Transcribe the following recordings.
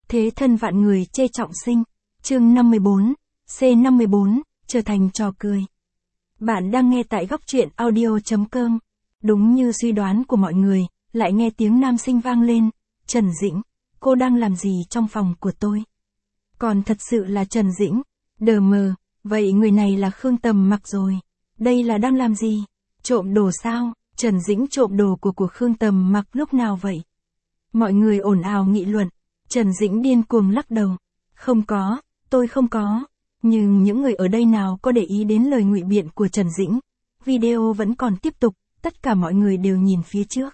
Thế thân vạn người chê trọng sinh. Chương 54, C54, trở thành trò cười. Bạn đang nghe tại góc truyện audio.com. Đúng như suy đoán của mọi người, lại nghe tiếng nam sinh vang lên. Trần Dĩnh, cô đang làm gì trong phòng của tôi? Còn thật sự là Trần Dĩnh. Đờ mờ, vậy người này là Khương Tầm Mặc rồi. Đây là đang làm gì? Trộm đồ sao? Trần Dĩnh trộm đồ của Khương Tầm Mặc lúc nào vậy? Mọi người ồn ào nghị luận. Trần Dĩnh điên cuồng lắc đầu. Không có, tôi không có. Nhưng những người ở đây nào có để ý đến lời ngụy biện của Trần Dĩnh. Video vẫn còn tiếp tục, tất cả mọi người đều nhìn phía trước.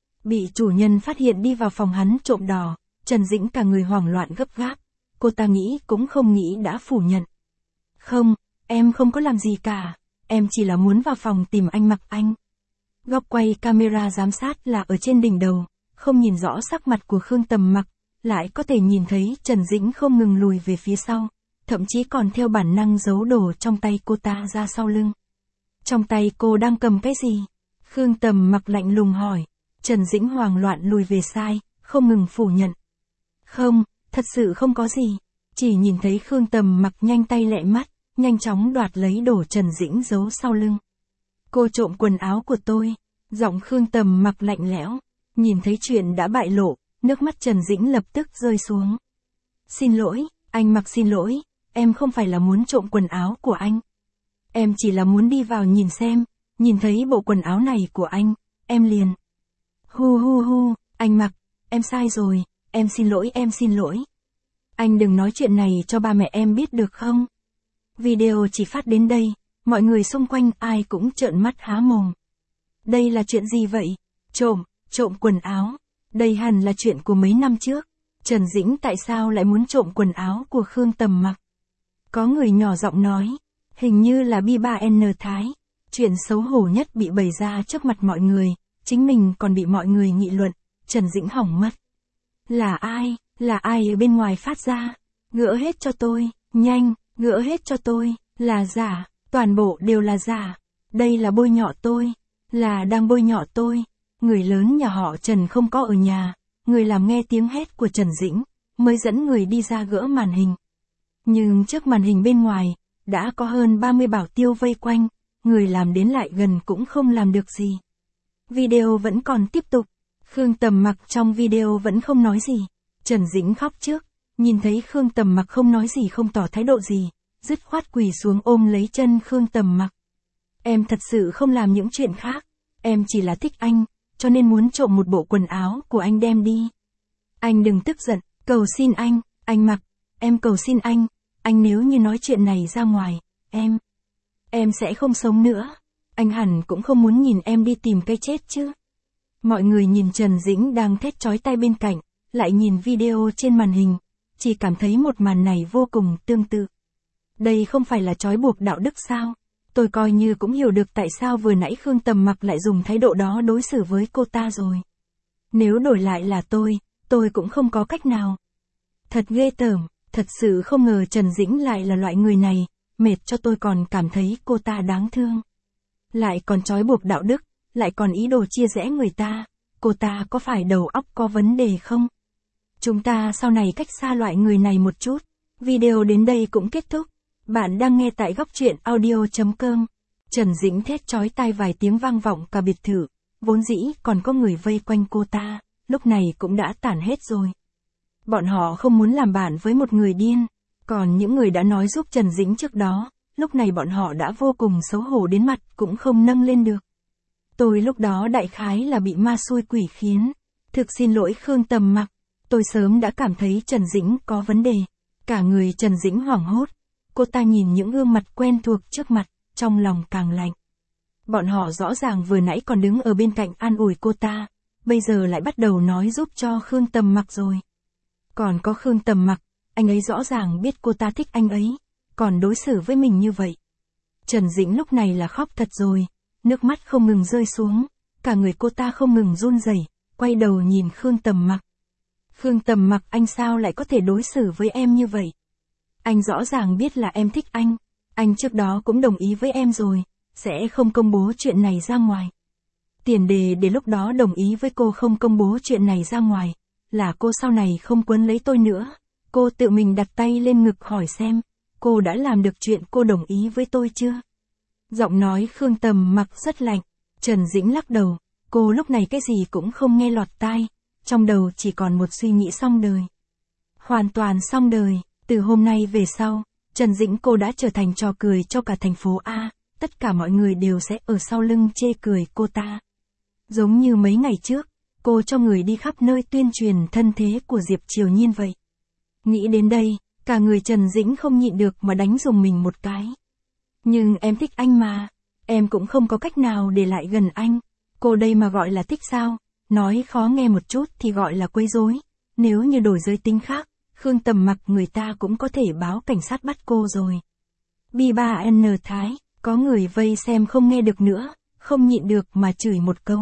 Bị chủ nhân phát hiện đi vào phòng hắn trộm đò, Trần Dĩnh cả người hoảng loạn gấp gáp. Cô ta nghĩ cũng không nghĩ đã phủ nhận. Không, em không có làm gì cả. Em chỉ là muốn vào phòng tìm anh Mặc Anh. Góc quay camera giám sát là ở trên đỉnh đầu, không nhìn rõ sắc mặt của Khương Tầm Mặc, lại có thể nhìn thấy Trần Dĩnh không ngừng lùi về phía sau, thậm chí còn theo bản năng giấu đồ trong tay cô ta ra sau lưng. Trong tay cô đang cầm cái gì? Khương Tầm Mặc lạnh lùng hỏi. Trần Dĩnh hoảng loạn lùi về sai, không ngừng phủ nhận. Không, thật sự không có gì. Chỉ nhìn thấy Khương Tầm Mặc nhanh tay lẹ mắt, nhanh chóng đoạt lấy đồ Trần Dĩnh giấu sau lưng. Cô trộm quần áo của tôi. Giọng Khương Tầm Mặc lạnh lẽo. Nhìn thấy chuyện đã bại lộ, nước mắt Trần Dĩnh lập tức rơi xuống. Xin lỗi, anh Mặc xin lỗi, em không phải là muốn trộm quần áo của anh. Em chỉ là muốn đi vào nhìn xem, nhìn thấy bộ quần áo này của anh, em liền. Hu hu hu, anh Mặc, em sai rồi, em xin lỗi em xin lỗi. Anh đừng nói chuyện này cho ba mẹ em biết được không? Video chỉ phát đến đây, mọi người xung quanh ai cũng trợn mắt há mồm. Đây là chuyện gì vậy? Trộm quần áo. Đây hẳn là chuyện của mấy năm trước. Trần Dĩnh tại sao lại muốn trộm quần áo của Khương Tầm Mặc? Có người nhỏ giọng nói. Hình như là Bi3N Thái. Chuyện xấu hổ nhất bị bày ra trước mặt mọi người. Chính mình còn bị mọi người nghị luận. Trần Dĩnh hỏng mất. Là ai? Là ai ở bên ngoài phát ra? Gỡ hết cho tôi. Nhanh, gỡ hết cho tôi. Là giả. Toàn bộ đều là giả. Đây là bôi nhọ tôi. Là đang bôi nhọ tôi. Người lớn nhà họ Trần không có ở nhà, người làm nghe tiếng hét của Trần Dĩnh, mới dẫn người đi ra gỡ màn hình. Nhưng trước màn hình bên ngoài, đã có hơn 30 bảo tiêu vây quanh, người làm đến lại gần cũng không làm được gì. Video vẫn còn tiếp tục, Khương Tầm Mặc trong video vẫn không nói gì. Trần Dĩnh khóc trước, nhìn thấy Khương Tầm Mặc không nói gì không tỏ thái độ gì, dứt khoát quỳ xuống ôm lấy chân Khương Tầm Mặc. Em thật sự không làm những chuyện khác, em chỉ là thích anh. Cho nên muốn trộm một bộ quần áo của anh đem đi. Anh đừng tức giận, cầu xin anh Mặc, em cầu xin anh nếu như nói chuyện này ra ngoài, em sẽ không sống nữa. Anh hẳn cũng không muốn nhìn em đi tìm cái chết chứ. Mọi người nhìn Trần Dĩnh đang thét chói tai bên cạnh, lại nhìn video trên màn hình, chỉ cảm thấy một màn này vô cùng tương tự. Đây không phải là trói buộc đạo đức sao? Tôi coi như cũng hiểu được tại sao vừa nãy Khương Tầm Mặc lại dùng thái độ đó đối xử với cô ta rồi. Nếu đổi lại là tôi cũng không có cách nào. Thật ghê tởm, thật sự không ngờ Trần Dĩnh lại là loại người này, mệt cho tôi còn cảm thấy cô ta đáng thương. Lại còn trói buộc đạo đức, lại còn ý đồ chia rẽ người ta, cô ta có phải đầu óc có vấn đề không? Chúng ta sau này cách xa loại người này một chút. Video đến đây cũng kết thúc. Bạn đang nghe tại góc truyện audio.com. Trần Dĩnh thét chói tai vài tiếng vang vọng cả biệt thự, vốn dĩ còn có người vây quanh cô ta, lúc này cũng đã tản hết rồi. Bọn họ không muốn làm bạn với một người điên, còn những người đã nói giúp Trần Dĩnh trước đó, lúc này bọn họ đã vô cùng xấu hổ đến mặt cũng không nâng lên được. Tôi lúc đó đại khái là bị ma xui quỷ khiến. Thực xin lỗi Khương Tầm Mặc, tôi sớm đã cảm thấy Trần Dĩnh có vấn đề. Cả người Trần Dĩnh hoảng hốt. Cô ta nhìn những gương mặt quen thuộc trước mặt, trong lòng càng lạnh. Bọn họ rõ ràng vừa nãy còn đứng ở bên cạnh an ủi cô ta, bây giờ lại bắt đầu nói giúp cho Khương Tầm Mặc rồi. Còn có Khương Tầm Mặc, anh ấy rõ ràng biết cô ta thích anh ấy, còn đối xử với mình như vậy. Trần Dĩnh lúc này là khóc thật rồi, nước mắt không ngừng rơi xuống, cả người cô ta không ngừng run rẩy, quay đầu nhìn Khương Tầm Mặc. Khương Tầm Mặc, anh sao lại có thể đối xử với em như vậy? Anh rõ ràng biết là em thích anh trước đó cũng đồng ý với em rồi, sẽ không công bố chuyện này ra ngoài. Tiền đề để lúc đó đồng ý với cô không công bố chuyện này ra ngoài, là cô sau này không quấn lấy tôi nữa. Cô tự mình đặt tay lên ngực hỏi xem, cô đã làm được chuyện cô đồng ý với tôi chưa? Giọng nói Khương Tầm Mặc rất lạnh. Trần Dĩnh lắc đầu, cô lúc này cái gì cũng không nghe lọt tai, trong đầu chỉ còn một suy nghĩ xong đời. Hoàn toàn xong đời, từ hôm nay về sau, Trần Dĩnh cô đã trở thành trò cười cho cả thành phố A, tất cả mọi người đều sẽ ở sau lưng chê cười cô ta. Giống như mấy ngày trước, cô cho người đi khắp nơi tuyên truyền thân thế của Diệp Triều Nhiên vậy. Nghĩ đến đây, cả người Trần Dĩnh không nhịn được mà đánh dùng mình một cái. Nhưng em thích anh mà, em cũng không có cách nào để lại gần anh. Cô đây mà gọi là thích sao? Nói khó nghe một chút thì gọi là quấy rối. Nếu như đổi giới tính khác, Khương Tầm Mặc người ta cũng có thể báo cảnh sát bắt cô rồi. B3N Thái, có người vây xem không nghe được nữa, không nhịn được mà chửi một câu.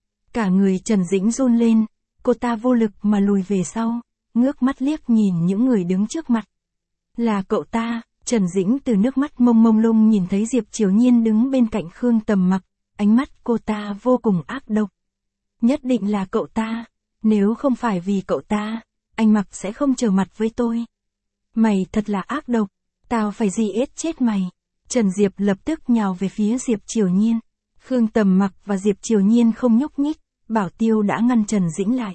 Cả người Trần Dĩnh run lên, cô ta vô lực mà lùi về sau, ngước mắt liếc nhìn những người đứng trước mặt. Là cậu ta. Trần Dĩnh từ nước mắt mông mông lung nhìn thấy Diệp Triều Nhiên đứng bên cạnh Khương Tầm Mặc, ánh mắt cô ta vô cùng ác độc. Nhất định là cậu ta, nếu không phải vì cậu ta, anh Mặc sẽ không trở mặt với tôi. Mày thật là ác độc, tao phải giết chết mày. Trần Diệp lập tức nhào về phía Diệp Triều Nhiên. Khương Tầm Mặc và Diệp Triều Nhiên không nhúc nhích, bảo tiêu đã ngăn Trần Dĩnh lại.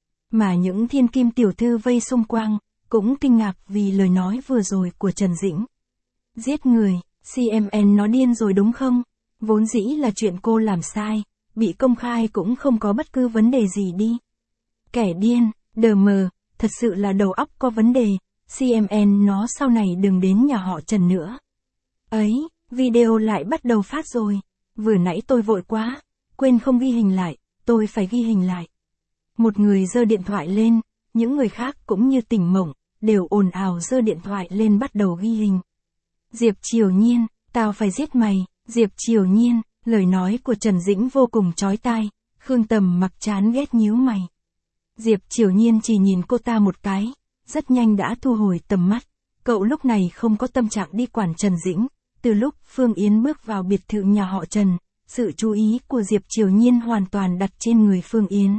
Mà những thiên kim tiểu thư vây xung quanh cũng kinh ngạc vì lời nói vừa rồi của Trần Dĩnh. Giết người, CMN nó điên rồi đúng không? Vốn dĩ là chuyện cô làm sai, bị công khai cũng không có bất cứ vấn đề gì đi. Kẻ điên, đờ mờ, thật sự là đầu óc có vấn đề, CMN nó sau này đừng đến nhà họ Trần nữa. Ấy, video lại bắt đầu phát rồi, vừa nãy tôi vội quá, quên không ghi hình lại, tôi phải ghi hình lại. Một người giơ điện thoại lên, những người khác cũng như tỉnh mộng, đều ồn ào giơ điện thoại lên bắt đầu ghi hình. Diệp Triều Nhiên, tao phải giết mày, Diệp Triều Nhiên, lời nói của Trần Dĩnh vô cùng chói tai, Khương Tầm Mặc chán ghét nhíu mày. Diệp Triều Nhiên chỉ nhìn cô ta một cái, rất nhanh đã thu hồi tầm mắt, cậu lúc này không có tâm trạng đi quản Trần Dĩnh, từ lúc Phương Yến bước vào biệt thự nhà họ Trần, sự chú ý của Diệp Triều Nhiên hoàn toàn đặt trên người Phương Yến.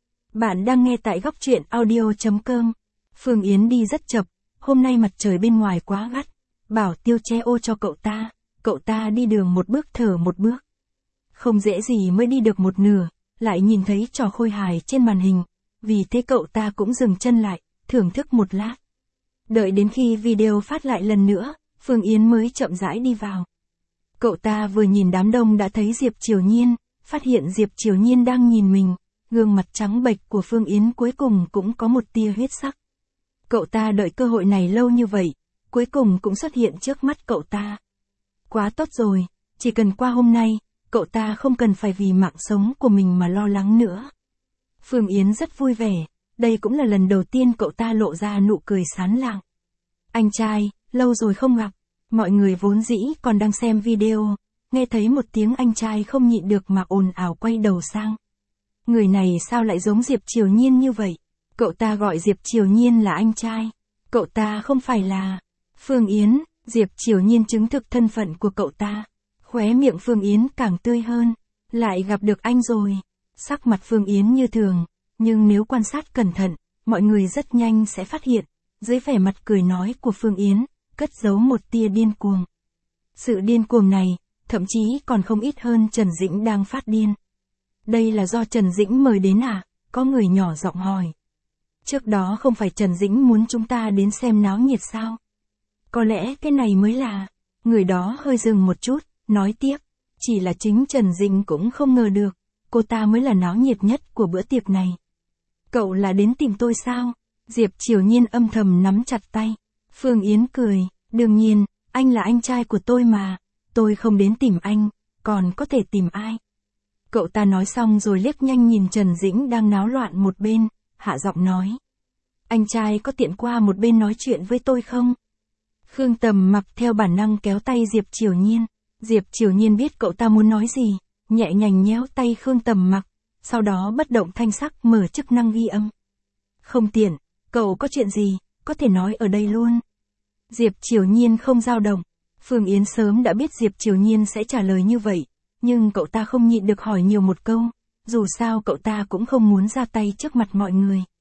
Bạn đang nghe tại góc truyện audio.com. Phương Yến đi rất chậm, hôm nay mặt trời bên ngoài quá gắt, bảo tiêu che ô cho cậu ta đi đường một bước thở một bước. Không dễ gì mới đi được một nửa, lại nhìn thấy trò khôi hài trên màn hình, vì thế cậu ta cũng dừng chân lại, thưởng thức một lát. Đợi đến khi video phát lại lần nữa, Phương Yến mới chậm rãi đi vào. Cậu ta vừa nhìn đám đông đã thấy Diệp Triều Nhiên, phát hiện Diệp Triều Nhiên đang nhìn mình, gương mặt trắng bệch của Phương Yến cuối cùng cũng có một tia huyết sắc. Cậu ta đợi cơ hội này lâu như vậy, cuối cùng cũng xuất hiện trước mắt cậu ta. Quá tốt rồi, chỉ cần qua hôm nay, cậu ta không cần phải vì mạng sống của mình mà lo lắng nữa. Phương Yến rất vui vẻ, đây cũng là lần đầu tiên cậu ta lộ ra nụ cười sán lạng. Anh trai, lâu rồi không gặp, mọi người vốn dĩ còn đang xem video, nghe thấy một tiếng anh trai không nhịn được mà ồn ào quay đầu sang. Người này sao lại giống Diệp Triều Nhiên như vậy? Cậu ta gọi Diệp Triều Nhiên là anh trai. Cậu ta không phải là Phương Yến. Diệp Triều Nhiên chứng thực thân phận của cậu ta. Khóe miệng Phương Yến càng tươi hơn. Lại gặp được anh rồi. Sắc mặt Phương Yến như thường. Nhưng nếu quan sát cẩn thận, mọi người rất nhanh sẽ phát hiện. Dưới vẻ mặt cười nói của Phương Yến, cất giấu một tia điên cuồng. Sự điên cuồng này, thậm chí còn không ít hơn Trần Dĩnh đang phát điên. Đây là do Trần Dĩnh mời đến à? Có người nhỏ giọng hỏi. Trước đó không phải Trần Dĩnh muốn chúng ta đến xem náo nhiệt sao? Có lẽ cái này mới là. Người đó hơi dừng một chút, nói tiếp. Chỉ là chính Trần Dĩnh cũng không ngờ được, cô ta mới là náo nhiệt nhất của bữa tiệc này. Cậu là đến tìm tôi sao? Diệp Triều Nhiên âm thầm nắm chặt tay. Phương Yến cười, đương nhiên, anh là anh trai của tôi mà. Tôi không đến tìm anh, còn có thể tìm ai? Cậu ta nói xong rồi liếc nhanh nhìn Trần Dĩnh đang náo loạn một bên, hạ giọng nói. Anh trai có tiện qua một bên nói chuyện với tôi không? Khương Tầm Mặc theo bản năng kéo tay Diệp Triều Nhiên. Diệp Triều Nhiên biết cậu ta muốn nói gì, nhẹ nhàng nhéo tay Khương Tầm Mặc, sau đó bất động thanh sắc mở chức năng ghi âm. Không tiện, cậu có chuyện gì, có thể nói ở đây luôn. Diệp Triều Nhiên không dao động. Phương Yến sớm đã biết Diệp Triều Nhiên sẽ trả lời như vậy, nhưng cậu ta không nhịn được hỏi nhiều một câu, dù sao cậu ta cũng không muốn ra tay trước mặt mọi người.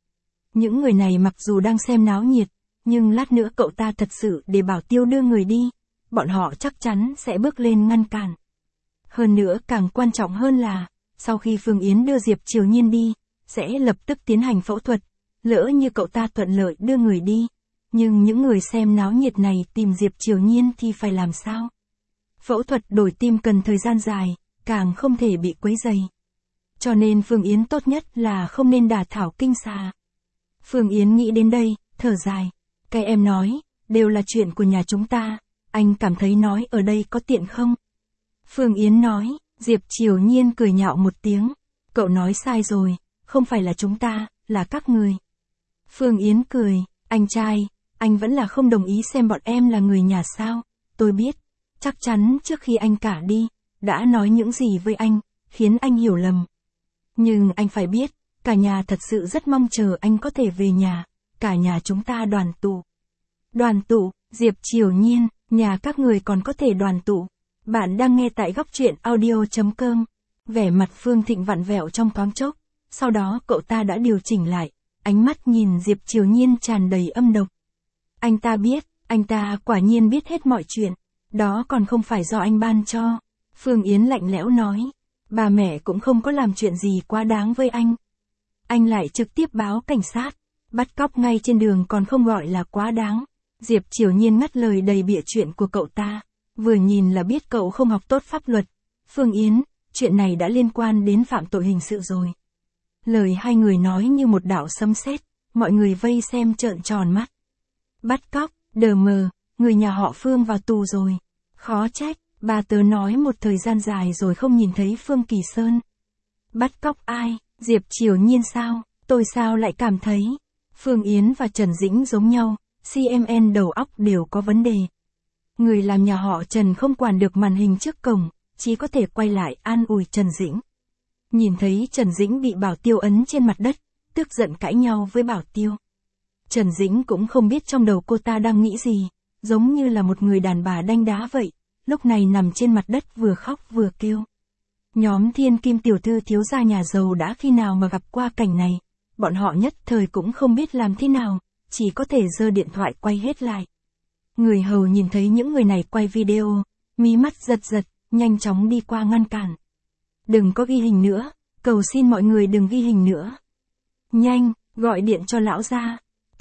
Những người này mặc dù đang xem náo nhiệt, nhưng lát nữa cậu ta thật sự để Bảo Tiêu đưa người đi, bọn họ chắc chắn sẽ bước lên ngăn cản. Hơn nữa càng quan trọng hơn là, sau khi Phương Yến đưa Diệp Triều Nhiên đi, sẽ lập tức tiến hành phẫu thuật, lỡ như cậu ta thuận lợi đưa người đi. Nhưng những người xem náo nhiệt này tìm Diệp Triều Nhiên thì phải làm sao? Phẫu thuật đổi tim cần thời gian dài, càng không thể bị quấy rầy. Cho nên Phương Yến tốt nhất là không nên đả thảo kinh xà. Phương Yến nghĩ đến đây, thở dài. Cái em nói, đều là chuyện của nhà chúng ta, anh cảm thấy nói ở đây có tiện không? Phương Yến nói, Diệp Triều Nhiên cười nhạo một tiếng. Cậu nói sai rồi, không phải là chúng ta, là các người. Phương Yến cười, anh trai, anh vẫn là không đồng ý xem bọn em là người nhà sao? Tôi biết, chắc chắn trước khi anh cả đi, đã nói những gì với anh, khiến anh hiểu lầm. Nhưng anh phải biết, cả nhà thật sự rất mong chờ anh có thể về nhà, cả nhà chúng ta đoàn tụ. Đoàn tụ, Diệp Triều Nhiên, nhà các người còn có thể đoàn tụ. Bạn đang nghe tại góc truyện audio.com. Vẻ mặt Phương Thịnh vặn vẹo trong thoáng chốc, sau đó cậu ta đã điều chỉnh lại, ánh mắt nhìn Diệp Triều Nhiên tràn đầy âm độc. Anh ta biết, anh ta quả nhiên biết hết mọi chuyện, đó còn không phải do anh ban cho. Phương Yến lạnh lẽo nói, bà mẹ cũng không có làm chuyện gì quá đáng với anh. Anh lại trực tiếp báo cảnh sát, bắt cóc ngay trên đường còn không gọi là quá đáng. Diệp Triều Nhiên ngắt lời đầy bịa chuyện của cậu ta, vừa nhìn là biết cậu không học tốt pháp luật. Phương Yến, chuyện này đã liên quan đến phạm tội hình sự rồi. Lời hai người nói như một đạo sấm sét, mọi người vây xem trợn tròn mắt. Bắt cóc, đờ mờ, người nhà họ Phương vào tù rồi. Khó trách, bà tớ nói một thời gian dài rồi không nhìn thấy Phương Kỳ Sơn. Bắt cóc ai, Diệp Triều Nhiên sao, tôi sao lại cảm thấy. Phương Yến và Trần Dĩnh giống nhau, CMN đầu óc đều có vấn đề. Người làm nhà họ Trần không quản được màn hình trước cổng, chỉ có thể quay lại an ủi Trần Dĩnh. Nhìn thấy Trần Dĩnh bị Bảo Tiêu ấn trên mặt đất, tức giận cãi nhau với Bảo Tiêu. Trần Dĩnh cũng không biết trong đầu cô ta đang nghĩ gì, giống như là một người đàn bà đanh đá vậy, lúc này nằm trên mặt đất vừa khóc vừa kêu. Nhóm Thiên Kim tiểu thư thiếu gia nhà giàu đã khi nào mà gặp qua cảnh này, bọn họ nhất thời cũng không biết làm thế nào, chỉ có thể giơ điện thoại quay hết lại. Người hầu nhìn thấy những người này quay video, mí mắt giật giật, nhanh chóng đi qua ngăn cản. Đừng có ghi hình nữa, cầu xin mọi người đừng ghi hình nữa. Nhanh, gọi điện cho lão gia.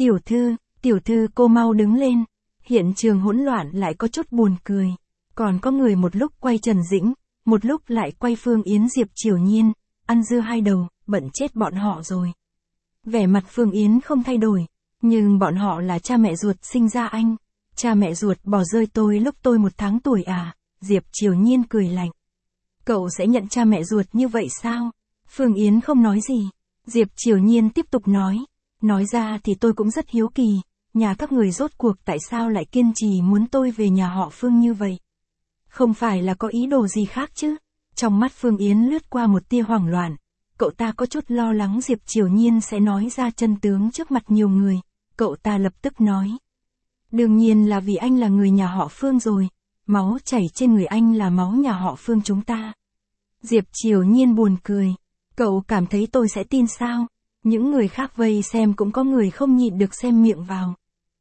Tiểu thư cô mau đứng lên. Hiện trường hỗn loạn lại có chút buồn cười. Còn có người một lúc quay Trần Dĩnh, một lúc lại quay Phương Yến Diệp Triều Nhiên, ăn dưa hai đầu, bận chết bọn họ rồi. Vẻ mặt Phương Yến không thay đổi, nhưng bọn họ là cha mẹ ruột sinh ra anh. Cha mẹ ruột bỏ rơi tôi lúc tôi 1 tháng tuổi à? Diệp Triều Nhiên cười lạnh. Cậu sẽ nhận cha mẹ ruột như vậy sao? Phương Yến không nói gì. Diệp Triều Nhiên tiếp tục nói. Nói ra thì tôi cũng rất hiếu kỳ, nhà các người rốt cuộc tại sao lại kiên trì muốn tôi về nhà họ Phương như vậy? Không phải là có ý đồ gì khác chứ? Trong mắt Phương Yến lướt qua một tia hoảng loạn, cậu ta có chút lo lắng Diệp Triều Nhiên sẽ nói ra chân tướng trước mặt nhiều người, cậu ta lập tức nói. Đương nhiên là vì anh là người nhà họ Phương rồi, máu chảy trên người anh là máu nhà họ Phương chúng ta. Diệp Triều Nhiên buồn cười, cậu cảm thấy tôi sẽ tin sao? Những người khác vây xem cũng có người không nhịn được xem miệng vào.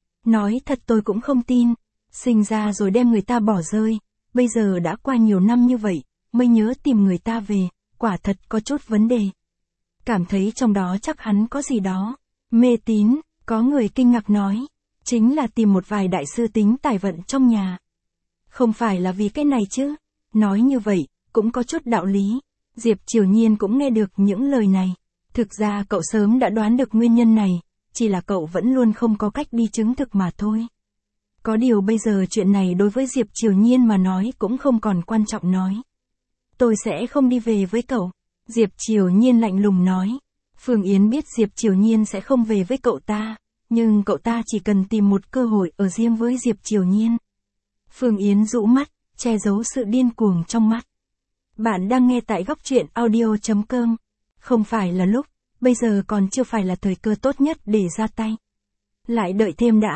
Nói thật tôi cũng không tin, sinh ra rồi đem người ta bỏ rơi, bây giờ đã qua nhiều năm như vậy, mới nhớ tìm người ta về, quả thật có chút vấn đề. Cảm thấy trong đó chắc hắn có gì đó, mê tín, có người kinh ngạc nói, chính là tìm một vài đại sư tính tài vận trong nhà. Không phải là vì cái này chứ, nói như vậy, cũng có chút đạo lý, Diệp Triều Nhiên cũng nghe được những lời này. Thực ra cậu sớm đã đoán được nguyên nhân này, chỉ là cậu vẫn luôn không có cách đi chứng thực mà thôi. Có điều bây giờ chuyện này đối với Diệp Triều Nhiên mà nói cũng không còn quan trọng nói. Tôi sẽ không đi về với cậu. Diệp Triều Nhiên lạnh lùng nói. Phương Yến biết Diệp Triều Nhiên sẽ không về với cậu ta, nhưng cậu ta chỉ cần tìm một cơ hội ở riêng với Diệp Triều Nhiên. Phương Yến rũ mắt, che giấu sự điên cuồng trong mắt. Bạn đang nghe tại góc truyện audio.com. Không phải là lúc, bây giờ còn chưa phải là thời cơ tốt nhất để ra tay. Lại đợi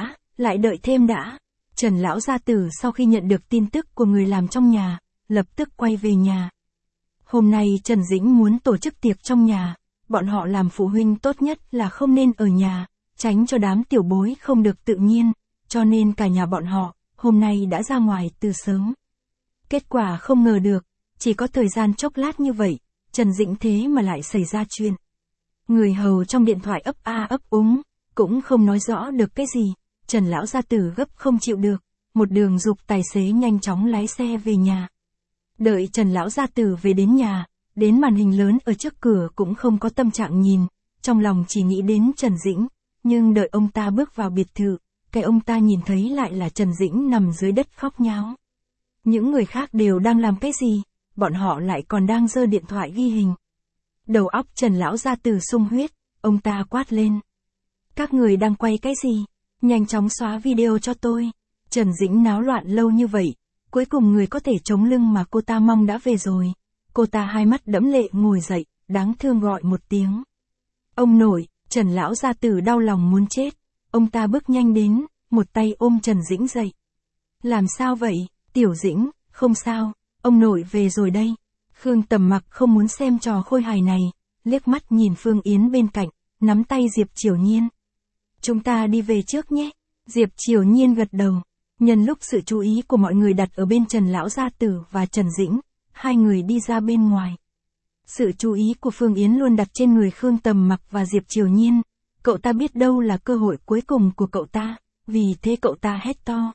thêm đã. Trần lão gia tử sau khi nhận được tin tức của người làm trong nhà, lập tức quay về nhà. Hôm nay Trần Dĩnh muốn tổ chức tiệc trong nhà, bọn họ làm phụ huynh tốt nhất là không nên ở nhà, tránh cho đám tiểu bối không được tự nhiên, cho nên cả nhà bọn họ, hôm nay đã ra ngoài từ sớm. Kết quả không ngờ được, chỉ có thời gian chốc lát như vậy, Trần Dĩnh thế mà lại xảy ra chuyện. Người hầu trong điện thoại ấp a ấp úng, cũng không nói rõ được cái gì, Trần lão gia tử gấp không chịu được, một đường giục tài xế nhanh chóng lái xe về nhà. Đợi Trần lão gia tử về đến nhà, đến màn hình lớn ở trước cửa cũng không có tâm trạng nhìn, trong lòng chỉ nghĩ đến Trần Dĩnh, nhưng đợi ông ta bước vào biệt thự, cái ông ta nhìn thấy lại là Trần Dĩnh nằm dưới đất khóc nháo. Những người khác đều đang làm cái gì, bọn họ lại còn đang giơ điện thoại ghi hình. Đầu óc Trần lão gia tử sung huyết, ông ta quát lên. Các người đang quay cái gì? Nhanh chóng xóa video cho tôi. Trần Dĩnh náo loạn lâu như vậy, cuối cùng người có thể chống lưng mà cô ta mong đã về rồi. Cô ta hai mắt đẫm lệ ngồi dậy, đáng thương gọi một tiếng. Ông nội, Trần lão gia tử đau lòng muốn chết. Ông ta bước nhanh đến, một tay ôm Trần Dĩnh dậy. Làm sao vậy, Tiểu Dĩnh, không sao, ông nội về rồi đây. Khương Tầm Mặc không muốn xem trò khôi hài này, liếc mắt nhìn Phương Yến bên cạnh, nắm tay Diệp Triều Nhiên. Chúng ta đi về trước nhé. Diệp Triều Nhiên gật đầu. Nhân lúc sự chú ý của mọi người đặt ở bên Trần lão gia tử và Trần Dĩnh, hai người đi ra bên ngoài. Sự chú ý của Phương Yến luôn đặt trên người Khương Tầm Mặc và Diệp Triều Nhiên. Cậu ta biết đâu là cơ hội cuối cùng của cậu ta, vì thế cậu ta hét to.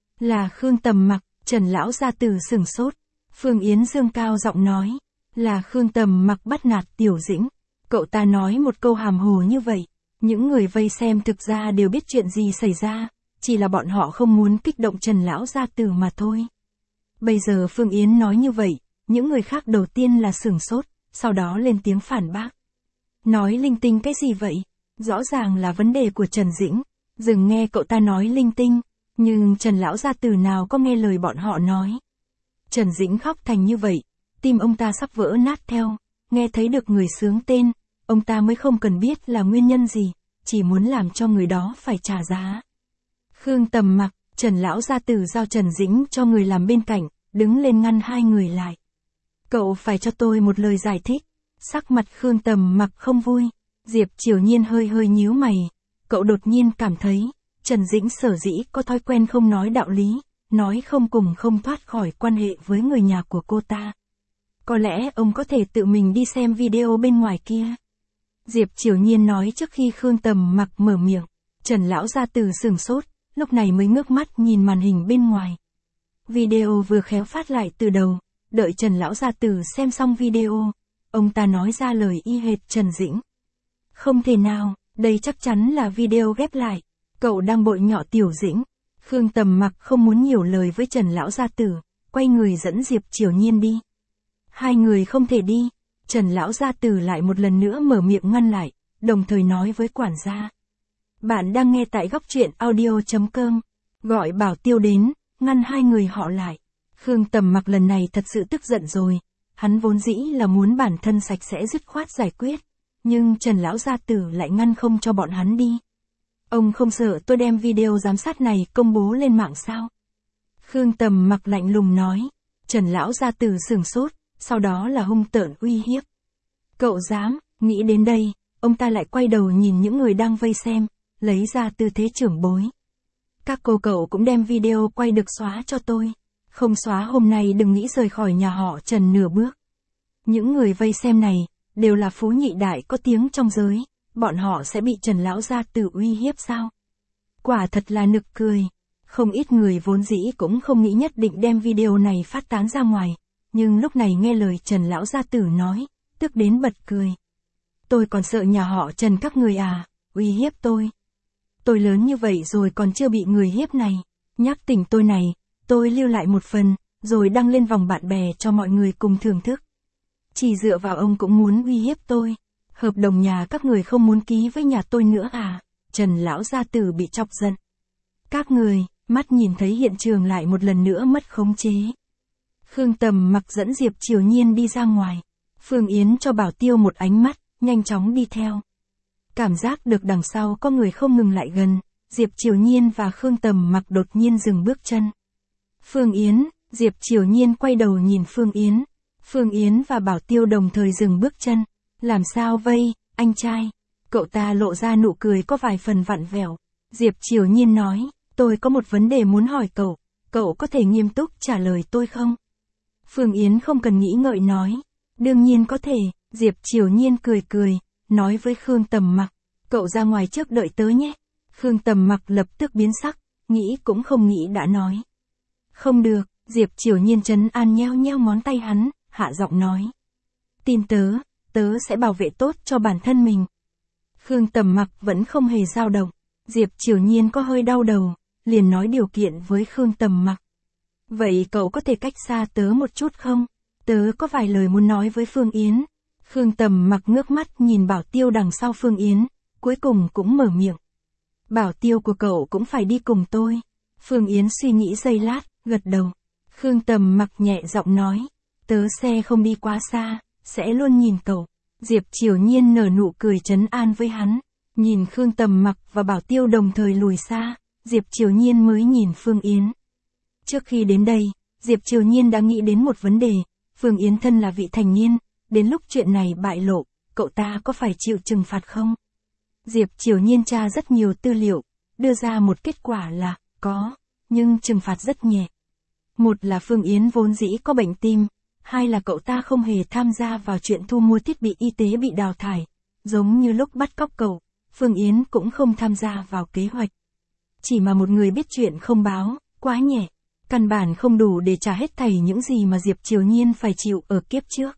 Là Khương Tầm Mặc. Trần lão gia tử sửng sốt. Phương Yến dương cao giọng nói. Là Khương Tầm Mặc bắt nạt Tiểu Dĩnh. Cậu ta nói một câu hàm hồ như vậy. Những người vây xem thực ra đều biết chuyện gì xảy ra, chỉ là bọn họ không muốn kích động Trần lão gia tử mà thôi. Bây giờ Phương Yến nói như vậy, những người khác đầu tiên là sửng sốt, sau đó lên tiếng phản bác. Nói linh tinh cái gì vậy? Rõ ràng là vấn đề của Trần Dĩnh. Dừng nghe cậu ta nói linh tinh, nhưng Trần lão gia tử nào có nghe lời bọn họ nói. Trần Dĩnh khóc thành như vậy, tim ông ta sắp vỡ nát theo, nghe thấy được người xướng tên, ông ta mới không cần biết là nguyên nhân gì, chỉ muốn làm cho người đó phải trả giá. Khương Tầm Mặc, Trần lão gia tử giao Trần Dĩnh cho người làm bên cạnh, đứng lên ngăn hai người lại. Cậu phải cho tôi một lời giải thích. Sắc mặt Khương Tầm Mặc không vui. Diệp Triều Nhiên hơi hơi nhíu mày. Cậu đột nhiên cảm thấy, Trần Dĩnh sở dĩ có thói quen không nói đạo lý, nói không cùng không thoát khỏi quan hệ với người nhà của cô ta. Có lẽ ông có thể tự mình đi xem video bên ngoài kia. Diệp Triều Nhiên nói trước khi Khương Tầm Mặc mở miệng. Trần lão gia tử sửng sốt, lúc này mới ngước mắt nhìn màn hình bên ngoài. Video vừa khéo phát lại từ đầu, đợi Trần lão gia tử xem xong video, ông ta nói ra lời y hệt Trần Dĩnh. Không thể nào, đây chắc chắn là video ghép lại, cậu đang bội nhọ Tiểu Dĩnh. Khương Tầm Mặc không muốn nhiều lời với Trần lão gia tử, quay người dẫn Diệp Triều Nhiên đi. Hai người không thể đi. Trần lão gia tử lại một lần nữa mở miệng ngăn lại, đồng thời nói với quản gia. Bạn đang nghe tại góc truyện audio.com, gọi bảo tiêu đến, ngăn hai người họ lại. Khương Tầm Mặc lần này thật sự tức giận rồi, hắn vốn dĩ là muốn bản thân sạch sẽ dứt khoát giải quyết, nhưng Trần lão gia tử lại ngăn không cho bọn hắn đi. Ông không sợ tôi đem video giám sát này công bố lên mạng sao? Khương Tầm Mặc lạnh lùng nói. Trần lão gia tử sửng sốt, sau đó là hung tợn uy hiếp. Cậu dám? Nghĩ đến đây, ông ta lại quay đầu nhìn những người đang vây xem, lấy ra tư thế trưởng bối. Các cô cậu cũng đem video quay được xóa cho tôi. Không xóa hôm nay đừng nghĩ rời khỏi nhà họ Trần nửa bước. Những người vây xem này, đều là phú nhị đại có tiếng trong giới, bọn họ sẽ bị Trần lão gia tử uy hiếp sao? Quả thật là nực cười. Không ít người vốn dĩ cũng không nghĩ nhất định đem video này phát tán ra ngoài, nhưng lúc này nghe lời Trần lão gia tử nói, tức đến bật cười. Tôi còn sợ nhà họ Trần các người à, uy hiếp tôi. Tôi lớn như vậy rồi còn chưa bị người hiếp này, nhắc tỉnh tôi này, tôi lưu lại một phần, rồi đăng lên vòng bạn bè cho mọi người cùng thưởng thức. Chỉ dựa vào ông cũng muốn uy hiếp tôi, hợp đồng nhà các người không muốn ký với nhà tôi nữa à? Trần lão gia tử bị chọc giận. Các người, mắt nhìn thấy hiện trường lại một lần nữa mất khống chế. Khương Tầm Mặc dẫn Diệp Triều Nhiên đi ra ngoài. Phương Yến cho bảo tiêu một ánh mắt, nhanh chóng đi theo. Cảm giác được đằng sau có người không ngừng lại gần, Diệp Triều Nhiên và Khương Tầm Mặc đột nhiên dừng bước chân. Phương Yến, Diệp Triều Nhiên quay đầu nhìn Phương Yến. Phương Yến và bảo tiêu đồng thời dừng bước chân. Làm sao vây? Anh trai. Cậu ta lộ ra nụ cười có vài phần vặn vẹo. Diệp Triều Nhiên nói, tôi có một vấn đề muốn hỏi cậu có thể nghiêm túc trả lời tôi không? Phương Yến không cần nghĩ ngợi nói, đương nhiên có thể. Diệp Triều Nhiên cười, nói với Khương Tầm Mặc, cậu ra ngoài trước đợi tớ nhé. Khương Tầm Mặc lập tức biến sắc, nghĩ cũng không nghĩ đã nói. Không được, Diệp Triều Nhiên trấn an nheo ngón tay hắn, hạ giọng nói. Tin tớ sẽ bảo vệ tốt cho bản thân mình. Khương Tầm Mặc vẫn không hề dao động. Diệp Triều Nhiên có hơi đau đầu, liền nói điều kiện với Khương Tầm Mặc. Vậy cậu có thể cách xa tớ một chút không? Tớ có vài lời muốn nói với Phương Yến. Khương Tầm Mặc ngước mắt nhìn Bảo Tiêu đằng sau Phương Yến, cuối cùng cũng mở miệng. Bảo Tiêu của cậu cũng phải đi cùng tôi. Phương Yến suy nghĩ giây lát, gật đầu. Khương Tầm Mặc nhẹ giọng nói, tớ sẽ không đi quá xa, sẽ luôn nhìn cậu. Diệp Triều Nhiên nở nụ cười trấn an với hắn, nhìn Khương Tầm Mặc và Bảo Tiêu đồng thời lùi xa, Diệp Triều Nhiên mới nhìn Phương Yến. Trước khi đến đây, Diệp Triều Nhiên đã nghĩ đến một vấn đề, Phương Yến thân là vị thành niên, đến lúc chuyện này bại lộ, cậu ta có phải chịu trừng phạt không? Diệp Triều Nhiên tra rất nhiều tư liệu, đưa ra một kết quả là, có, nhưng trừng phạt rất nhẹ. Một là Phương Yến vốn dĩ có bệnh tim, hai là cậu ta không hề tham gia vào chuyện thu mua thiết bị y tế bị đào thải, giống như lúc bắt cóc cậu, Phương Yến cũng không tham gia vào kế hoạch. Chỉ mà một người biết chuyện không báo, quá nhẹ, căn bản không đủ để trả hết thảy những gì mà Diệp Triều Nhiên phải chịu ở kiếp trước.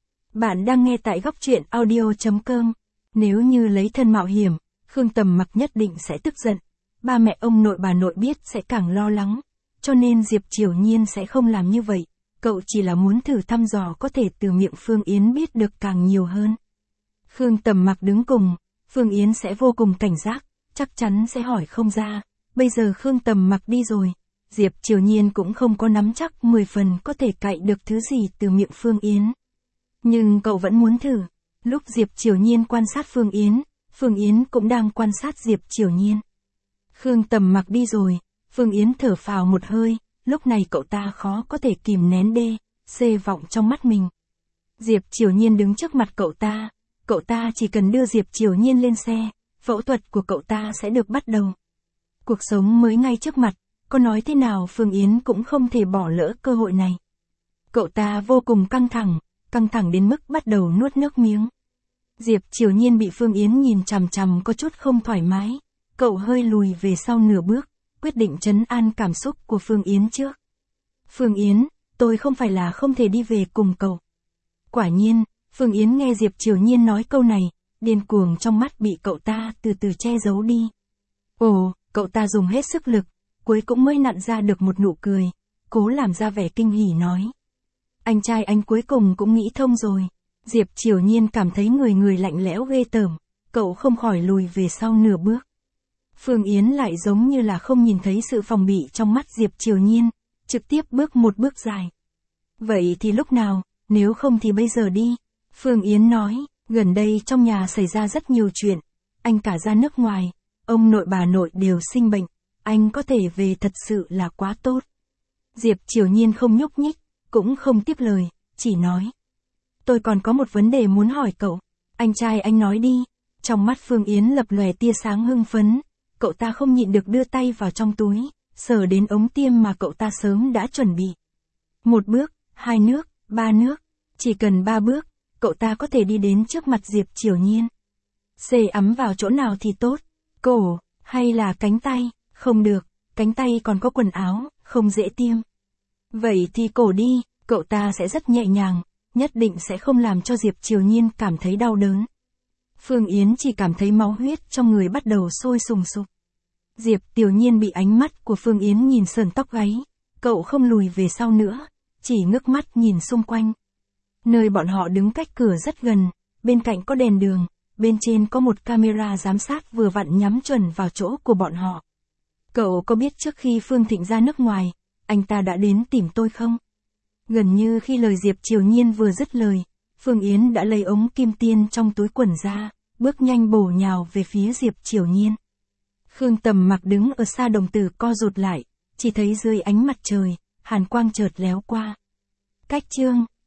Bạn đang nghe tại góc truyện audio.com. Nếu như lấy thân mạo hiểm, Khương Tầm Mặc nhất định sẽ tức giận. Ba mẹ ông nội bà nội biết sẽ càng lo lắng. Cho nên Diệp Triều Nhiên sẽ không làm như vậy. Cậu chỉ là muốn thử thăm dò có thể từ miệng Phương Yến biết được càng nhiều hơn. Khương Tầm Mặc đứng cùng, Phương Yến sẽ vô cùng cảnh giác, chắc chắn sẽ hỏi không ra. Bây giờ Khương Tầm Mặc đi rồi, Diệp Triều Nhiên cũng không có nắm chắc 10 phần có thể cạy được thứ gì từ miệng Phương Yến. Nhưng cậu vẫn muốn thử. Lúc Diệp Triều Nhiên quan sát Phương Yến cũng đang quan sát Diệp Triều Nhiên. Khương Tầm Mặc đi rồi, Phương Yến thở phào một hơi, lúc này cậu ta khó có thể kìm nén vọng trong mắt mình. Diệp Triều Nhiên đứng trước mặt cậu ta chỉ cần đưa Diệp Triều Nhiên lên xe, phẫu thuật của cậu ta sẽ được bắt đầu. Cuộc sống mới ngay trước mặt, có nói thế nào Phương Yến cũng không thể bỏ lỡ cơ hội này. Cậu ta vô cùng căng thẳng đến mức bắt đầu nuốt nước miếng. Diệp Triều Nhiên bị Phương Yến nhìn chằm chằm có chút không thoải mái, cậu hơi lùi về sau nửa bước, quyết định trấn an cảm xúc của Phương Yến trước. Phương Yến, tôi không phải là không thể đi về cùng cậu. Quả nhiên, Phương Yến nghe Diệp Triều Nhiên nói câu này, điên cuồng trong mắt bị cậu ta từ từ che giấu đi. Ồ, cậu ta dùng hết sức lực, cuối cũng mới nặn ra được một nụ cười, cố làm ra vẻ kinh hỉ nói. Anh trai anh cuối cùng cũng nghĩ thông rồi. Diệp Triều Nhiên cảm thấy người lạnh lẽo ghê tởm, cậu không khỏi lùi về sau nửa bước. Phương Yến lại giống như là không nhìn thấy sự phòng bị trong mắt Diệp Triều Nhiên, trực tiếp bước một bước dài. Vậy thì lúc nào, nếu không thì bây giờ đi. Phương Yến nói, gần đây trong nhà xảy ra rất nhiều chuyện, anh cả ra nước ngoài, ông nội bà nội đều sinh bệnh, anh có thể về thật sự là quá tốt. Diệp Triều Nhiên không nhúc nhích, cũng không tiếp lời, chỉ nói. Tôi còn có một vấn đề muốn hỏi cậu. Anh trai anh nói đi. Trong mắt Phương Yến lập lòe tia sáng hưng phấn. Cậu ta không nhịn được đưa tay vào trong túi, sờ đến ống tiêm mà cậu ta sớm đã chuẩn bị. 1 bước, 2 nước, 3 nước. Chỉ cần 3 bước, cậu ta có thể đi đến trước mặt Diệp Triều Nhiên. Ấm vào chỗ nào thì tốt? Cổ, hay là cánh tay? Không được, cánh tay còn có quần áo, không dễ tiêm. Vậy thì cổ đi, cậu ta sẽ rất nhẹ nhàng, nhất định sẽ không làm cho Diệp Triều Nhiên cảm thấy đau đớn. Phương Yến chỉ cảm thấy máu huyết trong người bắt đầu sôi sùng sục. Diệp Triều Nhiên bị ánh mắt của Phương Yến nhìn sờn tóc gáy, cậu không lùi về sau nữa, chỉ ngước mắt nhìn xung quanh. Nơi bọn họ đứng cách cửa rất gần, bên cạnh có đèn đường, bên trên có một camera giám sát vừa vặn nhắm chuẩn vào chỗ của bọn họ. Cậu có biết trước khi Phương Thịnh ra nước ngoài, anh ta đã đến tìm tôi không? Gần như khi lời Diệp Triều Nhiên vừa dứt lời, Phương Yến đã lấy ống kim tiêm trong túi quần ra, bước nhanh bổ nhào về phía Diệp Triều Nhiên. Khương Tầm Mặc đứng ở xa đồng tử co rụt lại, chỉ thấy dưới ánh mặt trời, hàn quang chợt léo qua. Cách chương